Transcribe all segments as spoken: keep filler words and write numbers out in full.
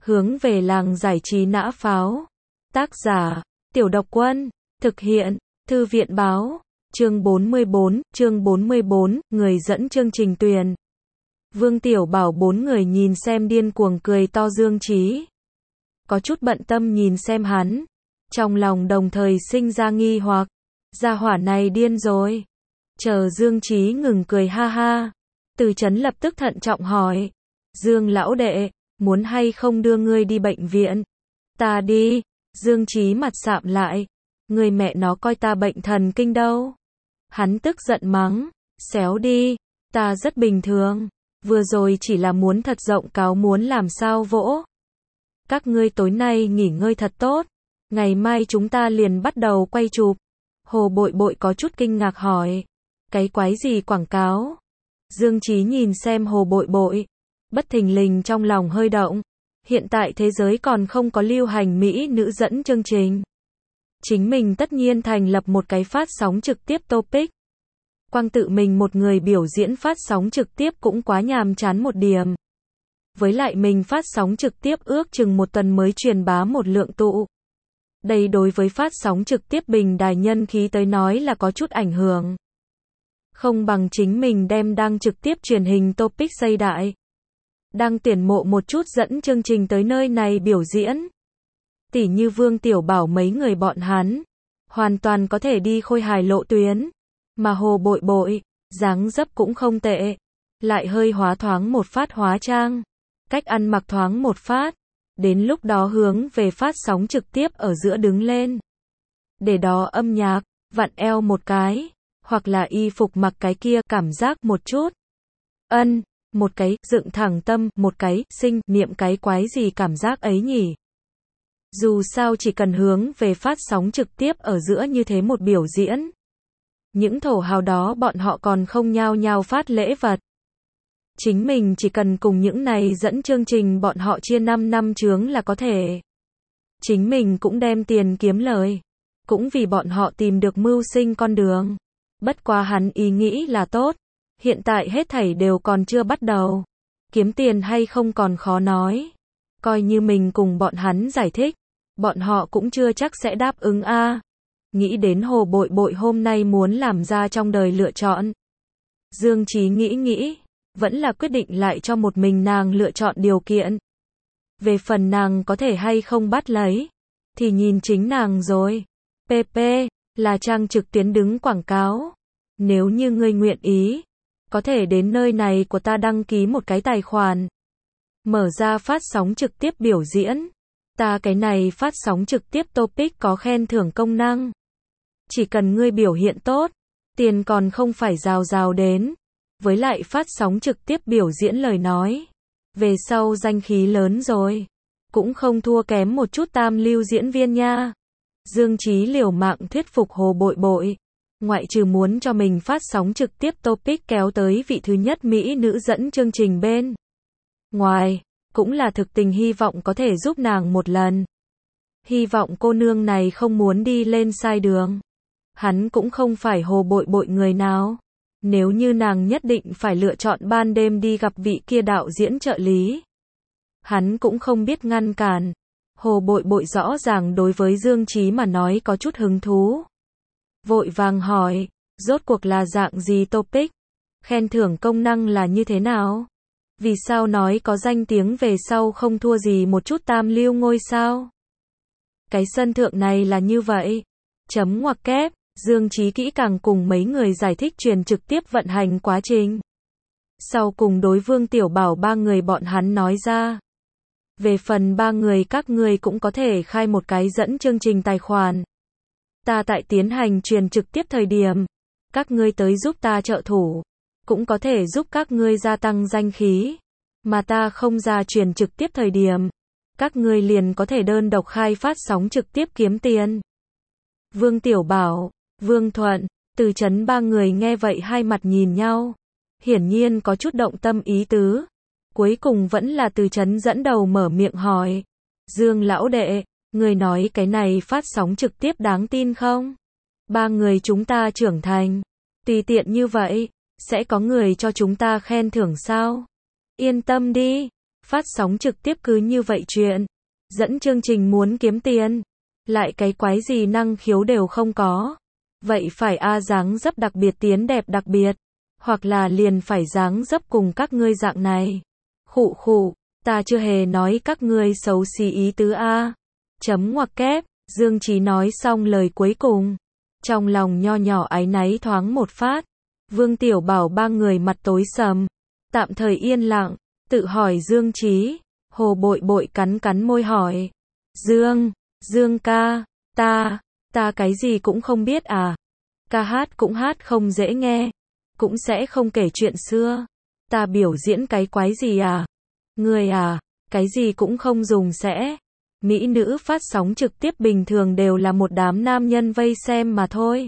hướng về làng giải trí nã pháo. Tác giả, Tiểu Độc Quân, thực hiện, Thư viện Báo, chương bốn mươi bốn, chương bốn mươi bốn, người dẫn chương trình Tuyền. Vương Tiểu Bảo bốn người nhìn xem điên cuồng cười to Dương Chí. Có chút bận tâm nhìn xem hắn, trong lòng đồng thời sinh ra nghi hoặc, gia hỏa này điên rồi. Chờ Dương Chí ngừng cười ha ha, Từ Chấn lập tức thận trọng hỏi, Dương lão đệ, muốn hay không đưa ngươi đi bệnh viện? Ta đi. Dương Chí mặt sạm lại, người mẹ nó coi ta bệnh thần kinh đâu. Hắn tức giận mắng, xéo đi, ta rất bình thường, vừa rồi chỉ là muốn thật rộng cáo muốn làm sao vỗ. Các ngươi tối nay nghỉ ngơi thật tốt, ngày mai chúng ta liền bắt đầu quay chụp. Hồ Bội Bội có chút kinh ngạc hỏi, cái quái gì quảng cáo? Dương Chí nhìn xem Hồ Bội Bội, bất thình lình trong lòng hơi động. Hiện tại thế giới còn không có lưu hành mỹ nữ dẫn chương trình. Chính mình tất nhiên thành lập một cái phát sóng trực tiếp topic. Quang tự mình một người biểu diễn phát sóng trực tiếp cũng quá nhàm chán một điểm. Với lại mình phát sóng trực tiếp ước chừng một tuần mới truyền bá một lượng tụ. Đây đối với phát sóng trực tiếp bình đài nhân khí tới nói là có chút ảnh hưởng. Không bằng chính mình đem đăng trực tiếp truyền hình topic xây đại. Đang tuyển mộ một chút dẫn chương trình tới nơi này biểu diễn. Tỉ như Vương Tiểu Bảo mấy người bọn hắn, hoàn toàn có thể đi khôi hài lộ tuyến. Mà Hồ Bội Bội, dáng dấp cũng không tệ, lại hơi hóa thoáng một phát hóa trang, cách ăn mặc thoáng một phát. Đến lúc đó hướng về phát sóng trực tiếp ở giữa đứng lên. Để đó âm nhạc, vặn eo một cái, hoặc là y phục mặc cái kia cảm giác một chút. Ân. Một cái, dựng thẳng tâm, một cái, sinh, niệm cái quái gì cảm giác ấy nhỉ. Dù sao chỉ cần hướng về phát sóng trực tiếp ở giữa như thế một biểu diễn. Những thổ hào đó bọn họ còn không nhao nhao phát lễ vật. Chính mình chỉ cần cùng những này dẫn chương trình bọn họ chia năm năm chướng là có thể. Chính mình cũng đem tiền kiếm lời. Cũng vì bọn họ tìm được mưu sinh con đường. Bất quá hắn ý nghĩ là tốt. Hiện tại hết thảy đều còn chưa bắt đầu. Kiếm tiền hay không còn khó nói. Coi như mình cùng bọn hắn giải thích, bọn họ cũng chưa chắc sẽ đáp ứng a. À. Nghĩ đến Hồ Bội Bội hôm nay muốn làm ra trong đời lựa chọn. Dương Chí nghĩ nghĩ, vẫn là quyết định lại cho một mình nàng lựa chọn điều kiện. Về phần nàng có thể hay không bắt lấy, thì nhìn chính nàng rồi. pê pê, là trang trực tuyến đứng quảng cáo. Nếu như ngươi nguyện ý, có thể đến nơi này của ta đăng ký một cái tài khoản. Mở ra phát sóng trực tiếp biểu diễn. Ta cái này phát sóng trực tiếp topic có khen thưởng công năng. Chỉ cần ngươi biểu hiện tốt, tiền còn không phải rào rào đến. Với lại phát sóng trực tiếp biểu diễn lời nói. Về sau danh khí lớn rồi. Cũng không thua kém một chút tam lưu diễn viên nha. Dương Chí liều mạng thuyết phục Hồ Bội Bội. Ngoại trừ muốn cho mình phát sóng trực tiếp topic kéo tới vị thứ nhất mỹ nữ dẫn chương trình bên ngoài, cũng là thực tình hy vọng có thể giúp nàng một lần. Hy vọng cô nương này không muốn đi lên sai đường. Hắn cũng không phải Hồ Bội Bội người nào. Nếu như nàng nhất định phải lựa chọn ban đêm đi gặp vị kia đạo diễn trợ lý, hắn cũng không biết ngăn cản. Hồ Bội Bội rõ ràng đối với Dương Chí mà nói có chút hứng thú. Vội vàng hỏi, rốt cuộc là dạng gì topic? Khen thưởng công năng là như thế nào? Vì sao nói có danh tiếng về sau không thua gì một chút tam lưu ngôi sao? Cái sân thượng này là như vậy. Chấm ngoặc kép, Dương Chí kỹ càng cùng mấy người giải thích truyền trực tiếp vận hành quá trình. Sau cùng đối Vương Tiểu Bảo ba người bọn hắn nói ra. Về phần ba người các người cũng có thể khai một cái dẫn chương trình tài khoản. Ta tại tiến hành truyền trực tiếp thời điểm, các ngươi tới giúp ta trợ thủ, cũng có thể giúp các ngươi gia tăng danh khí, mà ta không ra truyền trực tiếp thời điểm, các ngươi liền có thể đơn độc khai phát sóng trực tiếp kiếm tiền. Vương Tiểu Bảo, Vương Thuận, Từ Chấn ba người nghe vậy hai mặt nhìn nhau, hiển nhiên có chút động tâm ý tứ. Cuối cùng vẫn là Từ Chấn dẫn đầu mở miệng hỏi, Dương lão đệ, người nói cái này phát sóng trực tiếp đáng tin không? Ba người chúng ta trưởng thành, tùy tiện như vậy, sẽ có người cho chúng ta khen thưởng sao? Yên tâm đi, Phát sóng trực tiếp cứ như vậy chuyện. Dẫn chương trình muốn kiếm tiền. Lại cái quái gì năng khiếu đều không có. Vậy phải a dáng dấp đặc biệt tiến đẹp đặc biệt. Hoặc là liền phải dáng dấp cùng các ngươi dạng này. Khụ khụ, ta chưa hề nói các ngươi xấu xí ý tứ a. Chấm ngoặc kép, Dương Chí nói xong lời cuối cùng. Trong lòng nho nhỏ áy náy thoáng một phát. Vương Tiểu Bảo ba người mặt tối sầm. Tạm thời yên lặng, tự hỏi Dương Chí. Hồ Bội Bội cắn cắn môi hỏi. Dương, Dương ca, ta, ta cái gì cũng không biết à. Ca hát cũng hát không dễ nghe. Cũng sẽ không kể chuyện xưa. Ta biểu diễn cái quái gì à? Người à, cái gì cũng không dùng sẽ. Mỹ nữ phát sóng trực tiếp bình thường đều là một đám nam nhân vây xem mà thôi.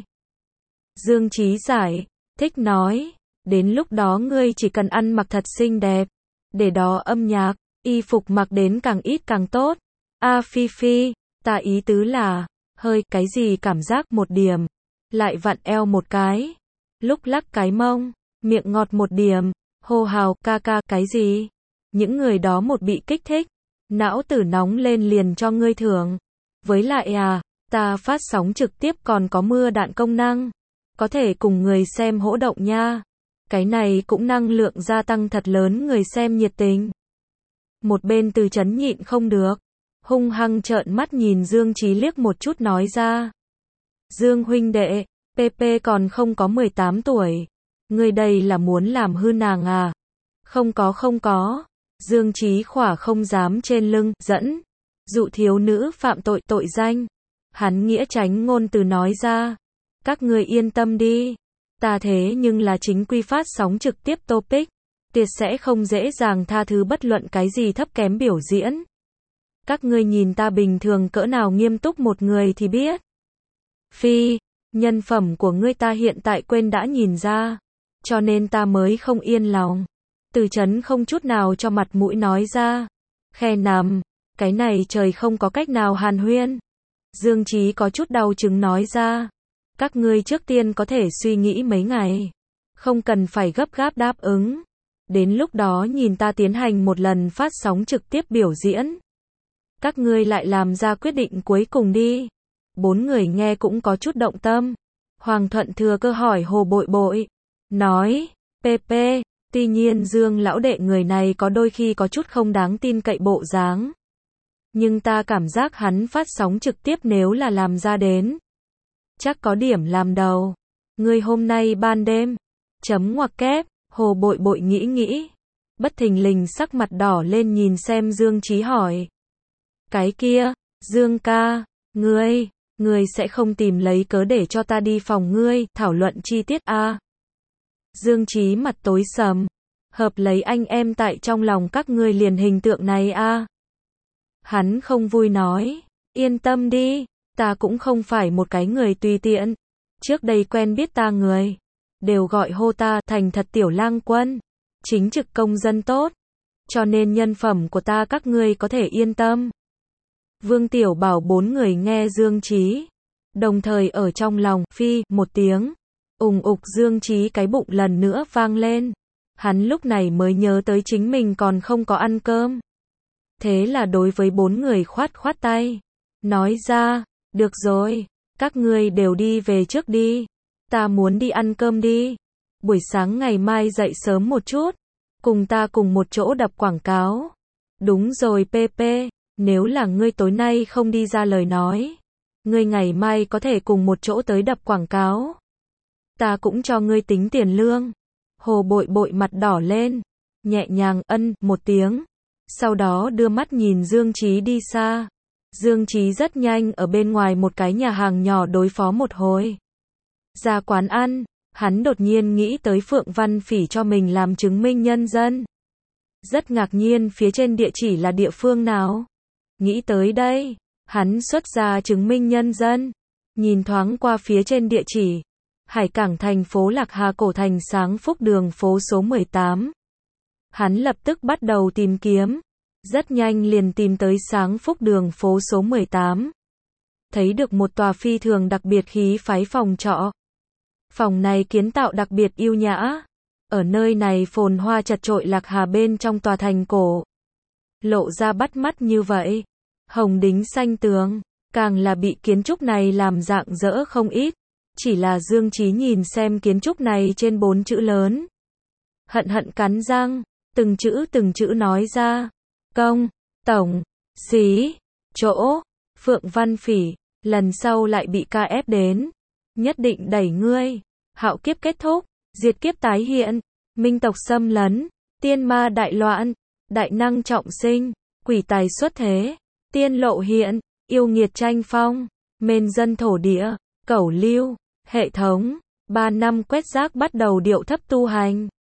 Dương Chí giải, thích nói. Đến lúc đó ngươi chỉ cần ăn mặc thật xinh đẹp. Để đó âm nhạc, y phục mặc đến càng ít càng tốt. A Phi Phi, ta ý tứ là, hơi, cái gì cảm giác một điểm. Lại vặn eo một cái. Lúc lắc cái mông, miệng ngọt một điểm. Hô hào, ca ca, cái gì? Những người đó một bị kích thích. Não tử nóng lên liền cho ngươi thưởng. Với lại à, ta phát sóng trực tiếp còn có mưa đạn công năng. Có thể cùng người xem hỗ động nha. Cái này cũng năng lượng gia tăng thật lớn người xem nhiệt tình. Một bên Từ Chấn nhịn không được. Hung hăng trợn mắt nhìn Dương Chí liếc một chút nói ra. Dương huynh đệ, pê pê còn không có mười tám tuổi. Ngươi đây là muốn làm hư nàng à? Không có không có. Dương Chí khỏa không dám trên lưng, dẫn. Dụ thiếu nữ phạm tội tội danh. Hắn nghĩa tránh ngôn từ nói ra. Các ngươi yên tâm đi. Ta thế nhưng là chính quy phát sóng trực tiếp topic. Tuyệt sẽ không dễ dàng tha thứ bất luận cái gì thấp kém biểu diễn. Các ngươi nhìn ta bình thường cỡ nào nghiêm túc một người thì biết. Phi, nhân phẩm của ngươi ta hiện tại quên đã nhìn ra. Cho nên ta mới không yên lòng. Từ Chấn không chút nào cho mặt mũi nói ra. Khe nằm, cái này trời không có cách nào hàn huyên. Dương Chí có chút đau chứng nói ra. Các ngươi trước tiên có thể suy nghĩ mấy ngày. Không cần phải gấp gáp đáp ứng. Đến lúc đó nhìn ta tiến hành một lần phát sóng trực tiếp biểu diễn. Các ngươi lại làm ra quyết định cuối cùng đi. Bốn người nghe cũng có chút động tâm. Hoàng Thuận thừa cơ hỏi Hồ Bội Bội. Nói, pê pê, tuy nhiên Dương lão đệ người này có đôi khi có chút không đáng tin cậy bộ dáng. Nhưng ta cảm giác hắn phát sóng trực tiếp nếu là làm ra đến. Chắc có điểm làm đầu. Ngươi hôm nay ban đêm. Chấm ngoặc kép, Hồ Bội Bội nghĩ nghĩ. Bất thình lình sắc mặt đỏ lên nhìn xem Dương Chí hỏi. Cái kia, Dương ca, ngươi, ngươi sẽ không tìm lấy cớ để cho ta đi phòng ngươi, thảo luận chi tiết a? À? Dương Chí mặt tối sầm. Hợp lấy anh em tại trong lòng các ngươi liền hình tượng này a? À? Hắn không vui nói. Yên tâm đi, ta cũng không phải một cái người tùy tiện. Trước đây quen biết ta người. Đều gọi hô ta thành thật tiểu lang quân. Chính trực công dân tốt. Cho nên nhân phẩm của ta các ngươi có thể yên tâm. Vương Tiểu Bảo bốn người nghe Dương Chí. Đồng thời ở trong lòng, phi, một tiếng. Ùng ục Dương Chí cái bụng lần nữa vang lên. Hắn lúc này mới nhớ tới chính mình còn không có ăn cơm. Thế là đối với bốn người khoát khoát tay. Nói ra, được rồi, các ngươi đều đi về trước đi. Ta muốn đi ăn cơm đi. Buổi sáng ngày mai dậy sớm một chút. Cùng ta cùng một chỗ đập quảng cáo. Đúng rồi pê pê, nếu là ngươi tối nay không đi ra lời nói. Ngươi ngày mai có thể cùng một chỗ tới đập quảng cáo. Ta cũng cho ngươi tính tiền lương. Hồ Bội Bội mặt đỏ lên. Nhẹ nhàng ân một tiếng. Sau đó đưa mắt nhìn Dương Chí đi xa. Dương Chí rất nhanh ở bên ngoài một cái nhà hàng nhỏ đối phó một hồi. Ra quán ăn, hắn đột nhiên nghĩ tới Phượng Văn Phỉ cho mình làm chứng minh nhân dân. Rất ngạc nhiên phía trên địa chỉ là địa phương nào. Nghĩ tới đây, hắn xuất ra chứng minh nhân dân. Nhìn thoáng qua phía trên địa chỉ. Hải Cảng thành phố Lạc Hà cổ thành Sáng Phúc đường phố số mười tám. Hắn lập tức bắt đầu tìm kiếm. Rất nhanh liền tìm tới Sáng Phúc đường phố số mười tám. Thấy được một tòa phi thường đặc biệt khí phái phòng trọ. Phòng này kiến tạo đặc biệt yêu nhã. Ở nơi này phồn hoa chật chội Lạc Hà bên trong tòa thành cổ. lộ ra bắt mắt như vậy. Hồng đính xanh tường, càng là bị kiến trúc này làm rạng rỡ không ít. Chỉ là Dương Chí nhìn xem kiến trúc này trên bốn chữ lớn. Hận hận cắn răng, từng chữ từng chữ nói ra. Công, tổng, xí, chỗ, Phượng Văn Phỉ, lần sau lại bị ca ép đến. Nhất định đẩy ngươi, hạo kiếp kết thúc, diệt kiếp tái hiện, minh tộc xâm lấn, tiên ma đại loạn, đại năng trọng sinh, quỷ tài xuất thế, tiên lộ hiện, yêu nghiệt tranh phong, mên dân thổ địa, cẩu lưu, hệ thống, ba năm quét rác bắt đầu điệu thấp tu hành.